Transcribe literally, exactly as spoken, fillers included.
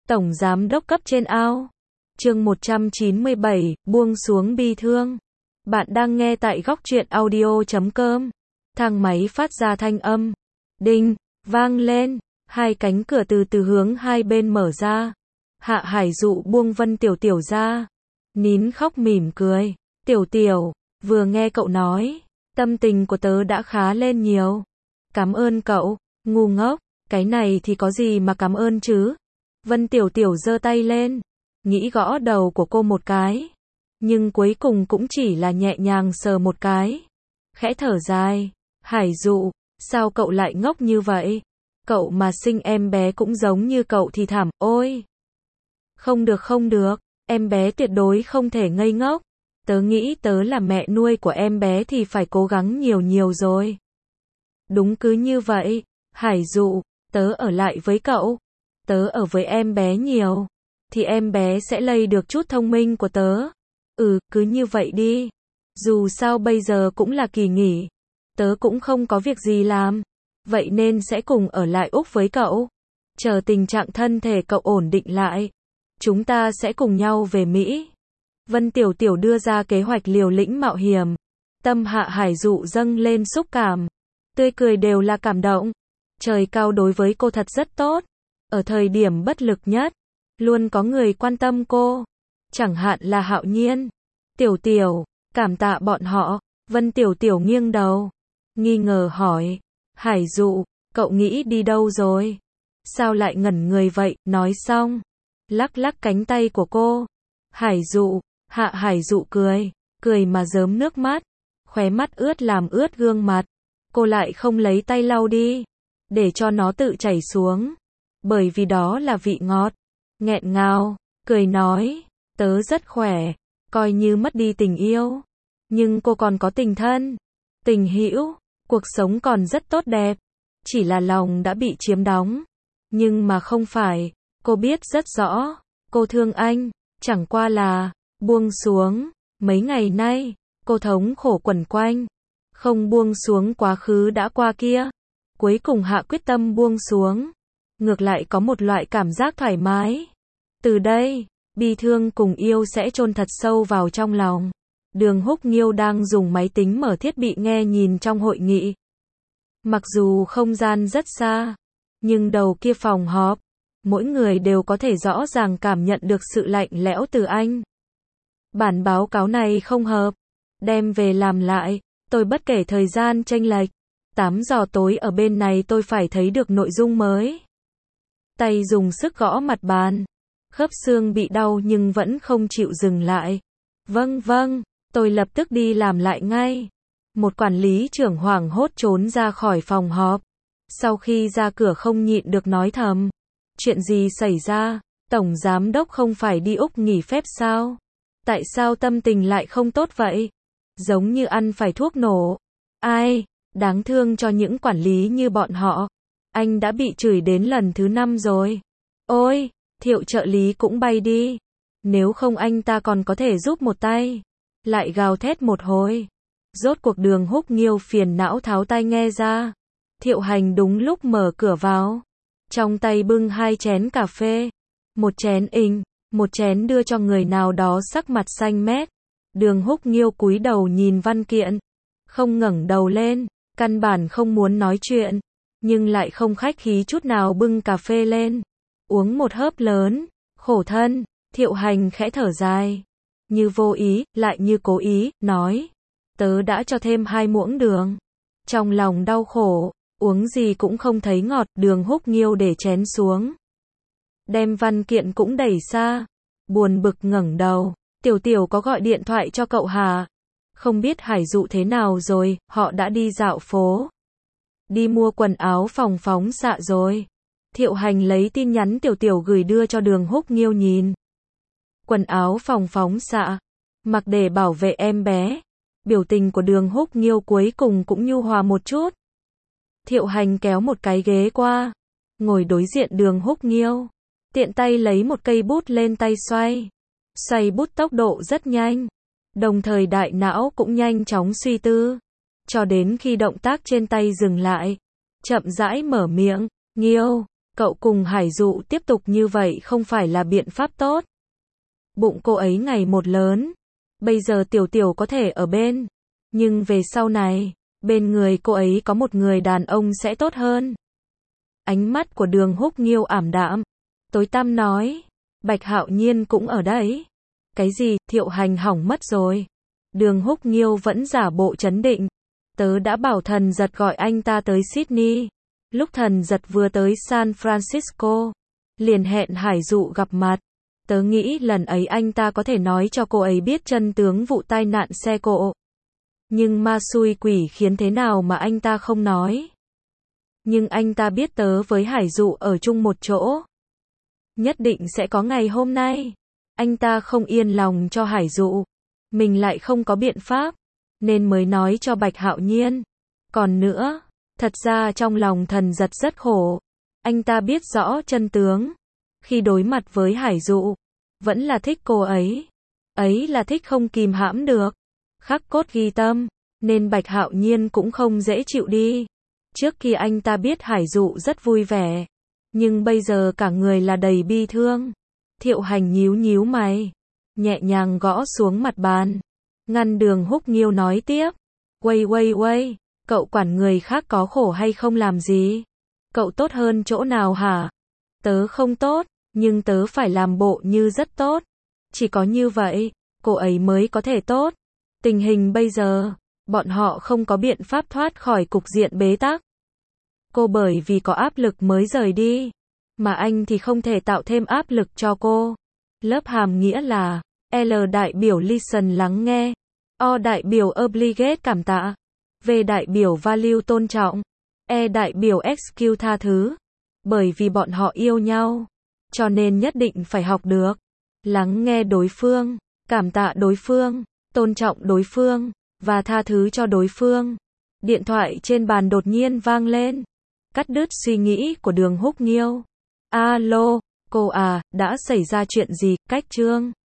Tổng giám đốc cấp trên ao. Chương một trăm chín mươi bảy, buông xuống bi thương. Bạn đang nghe tại góc truyện audio chấm com. Thang máy phát ra thanh âm. Đinh, vang lên. Hai cánh cửa từ từ hướng hai bên mở ra. Hạ Hải Dụ buông Vân Tiểu Tiểu ra. Nín khóc mỉm cười. Tiểu Tiểu, vừa nghe cậu nói, tâm tình của tớ đã khá lên nhiều. Cảm ơn cậu, ngu ngốc, cái này thì có gì mà cảm ơn chứ. Vân Tiểu Tiểu giơ tay lên, nghĩ gõ đầu của cô một cái. Nhưng cuối cùng cũng chỉ là nhẹ nhàng sờ một cái. Khẽ thở dài. Hải Dụ, sao cậu lại ngốc như vậy? Cậu mà sinh em bé cũng giống như cậu thì thảm, ôi. Không được không được, em bé tuyệt đối không thể ngây ngốc. Tớ nghĩ tớ là mẹ nuôi của em bé thì phải cố gắng nhiều nhiều rồi. Đúng cứ như vậy, Hải Dụ, tớ ở lại với cậu. Tớ ở với em bé nhiều, thì em bé sẽ lây được chút thông minh của tớ. Ừ, cứ như vậy đi. Dù sao bây giờ cũng là kỳ nghỉ. Tớ cũng không có việc gì làm. Vậy nên sẽ cùng ở lại Úc với cậu. Chờ tình trạng thân thể cậu ổn định lại, chúng ta sẽ cùng nhau về Mỹ. Vân Tiểu Tiểu đưa ra kế hoạch liều lĩnh mạo hiểm. Tâm Hạ Hải Dụ dâng lên xúc cảm. Tươi cười đều là cảm động. Trời cao đối với cô thật rất tốt. Ở thời điểm bất lực nhất, luôn có người quan tâm cô. Chẳng hạn là Hạo Nhiên. Tiểu Tiểu, cảm tạ bọn họ. Vân Tiểu Tiểu nghiêng đầu, nghi ngờ hỏi. Hải Dụ, cậu nghĩ đi đâu rồi? Sao lại ngẩn người vậy? Nói xong, lắc lắc cánh tay của cô. Hải Dụ, Hạ Hải Dụ cười, cười mà rớm nước mắt. Khóe mắt ướt làm ướt gương mặt. Cô lại không lấy tay lau đi, để cho nó tự chảy xuống. Bởi vì đó là vị ngọt. Nghẹn ngào, cười nói, tớ rất khỏe, coi như mất đi tình yêu. Nhưng cô còn có tình thân, tình hữu, cuộc sống còn rất tốt đẹp. Chỉ là lòng đã bị chiếm đóng. Nhưng mà không phải, cô biết rất rõ, cô thương anh, chẳng qua là, buông xuống. Mấy ngày nay, cô thống khổ quẩn quanh, không buông xuống quá khứ đã qua kia. Cuối cùng hạ quyết tâm buông xuống. Ngược lại có một loại cảm giác thoải mái. Từ đây, bi thương cùng yêu sẽ chôn thật sâu vào trong lòng. Đường Húc Nghiêu đang dùng máy tính mở thiết bị nghe nhìn trong hội nghị. Mặc dù không gian rất xa, nhưng đầu kia phòng họp, mỗi người đều có thể rõ ràng cảm nhận được sự lạnh lẽo từ anh. Bản báo cáo này không hợp, đem về làm lại, tôi bất kể thời gian chênh lệch. tám giờ tối ở bên này tôi phải thấy được nội dung mới. Tay dùng sức gõ mặt bàn. Khớp xương bị đau nhưng vẫn không chịu dừng lại. Vâng vâng, tôi lập tức đi làm lại ngay. Một quản lý trưởng hoảng hốt trốn ra khỏi phòng họp. Sau khi ra cửa không nhịn được nói thầm. Chuyện gì xảy ra? Tổng giám đốc không phải đi Úc nghỉ phép sao? Tại sao tâm tình lại không tốt vậy? Giống như ăn phải thuốc nổ. Ai? Đáng thương cho những quản lý như bọn họ. Anh đã bị chửi đến lần thứ năm rồi. Ôi, Thiệu trợ lý cũng bay đi. Nếu không anh ta còn có thể giúp một tay. Lại gào thét một hồi. Rốt cuộc Đường Húc Nghiêu phiền não tháo tai nghe ra. Thiệu Hành đúng lúc mở cửa vào. Trong tay bưng hai chén cà phê. Một chén inh, một chén đưa cho người nào đó sắc mặt xanh mét. Đường Húc Nghiêu cúi đầu nhìn văn kiện. Không ngẩng đầu lên, căn bản không muốn nói chuyện. Nhưng lại không khách khí chút nào bưng cà phê lên. Uống một hớp lớn, khổ thân. Thiệu Hành khẽ thở dài. Như vô ý, lại như cố ý, nói. Tớ đã cho thêm hai muỗng đường. Trong lòng đau khổ, uống gì cũng không thấy ngọt. Đường Húc Nghiêu để chén xuống. Đem văn kiện cũng đẩy xa. Buồn bực ngẩng đầu. Tiểu Tiểu có gọi điện thoại cho cậu hả? Không biết Hải Dụ thế nào rồi, họ đã đi dạo phố. Đi mua quần áo phòng phóng xạ rồi. Thiệu Hành lấy tin nhắn Tiểu Tiểu gửi đưa cho Đường Húc Nghiêu nhìn. Quần áo phòng phóng xạ, mặc để bảo vệ em bé. Biểu tình của Đường Húc Nghiêu cuối cùng cũng nhu hòa một chút. Thiệu Hành kéo một cái ghế qua, ngồi đối diện Đường Húc Nghiêu. Tiện tay lấy một cây bút lên tay xoay. Xoay bút tốc độ rất nhanh. Đồng thời đại não cũng nhanh chóng suy tư. Cho đến khi động tác trên tay dừng lại. Chậm rãi mở miệng. Nghiêu, Cậu cùng Hải Dụ tiếp tục như vậy không phải là biện pháp tốt. Bụng cô ấy ngày một lớn. Bây giờ Tiểu Tiểu có thể ở bên. Nhưng về sau này, bên người cô ấy có một người đàn ông sẽ tốt hơn. Ánh mắt của Đường Húc Nghiêu ảm đạm. Tối tăm nói. Bạch Hạo Nhiên cũng ở đấy. Cái gì, Thiệu Hành hỏng mất rồi. Đường Húc Nghiêu vẫn giả bộ trấn định. Tớ đã bảo Thần Giật gọi anh ta tới Sydney. Lúc Thần Giật vừa tới San Francisco, liền hẹn Hải Dụ gặp mặt. Tớ nghĩ lần ấy anh ta có thể nói cho cô ấy biết chân tướng vụ tai nạn xe cộ. Nhưng ma xui quỷ khiến thế nào mà anh ta không nói. Nhưng anh ta biết tớ với Hải Dụ ở chung một chỗ. Nhất định sẽ có ngày hôm nay. Anh ta không yên lòng cho Hải Dụ. Mình lại không có biện pháp. Nên mới nói cho Bạch Hạo Nhiên. Còn nữa, thật ra trong lòng Thần Giật rất khổ. Anh ta biết rõ chân tướng. Khi đối mặt với Hải Dụ, vẫn là thích cô ấy. Ấy là thích không kìm hãm được. Khắc cốt ghi tâm. Nên Bạch Hạo Nhiên cũng không dễ chịu đi. Trước khi anh ta biết Hải Dụ rất vui vẻ. Nhưng bây giờ cả người là đầy bi thương. Thiệu Hành nhíu nhíu mày. Nhẹ nhàng gõ xuống mặt bàn. Ngăn Đường Húc Nghiêu nói tiếp. Quay quay quay. Cậu quản người khác có khổ hay không làm gì? Cậu tốt hơn chỗ nào hả? Tớ không tốt, nhưng tớ phải làm bộ như rất tốt. Chỉ có như vậy, cô ấy mới có thể tốt. Tình hình bây giờ, bọn họ không có biện pháp thoát khỏi cục diện bế tắc. Cô bởi vì có áp lực mới rời đi. Mà anh thì không thể tạo thêm áp lực cho cô. Lớp hàm nghĩa là L đại biểu listen lắng nghe. O đại biểu obligate cảm tạ. V đại biểu value tôn trọng. E đại biểu excuse tha thứ. Bởi vì bọn họ yêu nhau. Cho nên nhất định phải học được. Lắng nghe đối phương. Cảm tạ đối phương. Tôn trọng đối phương. Và tha thứ cho đối phương. Điện thoại trên bàn đột nhiên vang lên. Cắt đứt suy nghĩ của Đường Húc Nghiêu. Alo, cô à, đã xảy ra chuyện gì? Cách Trương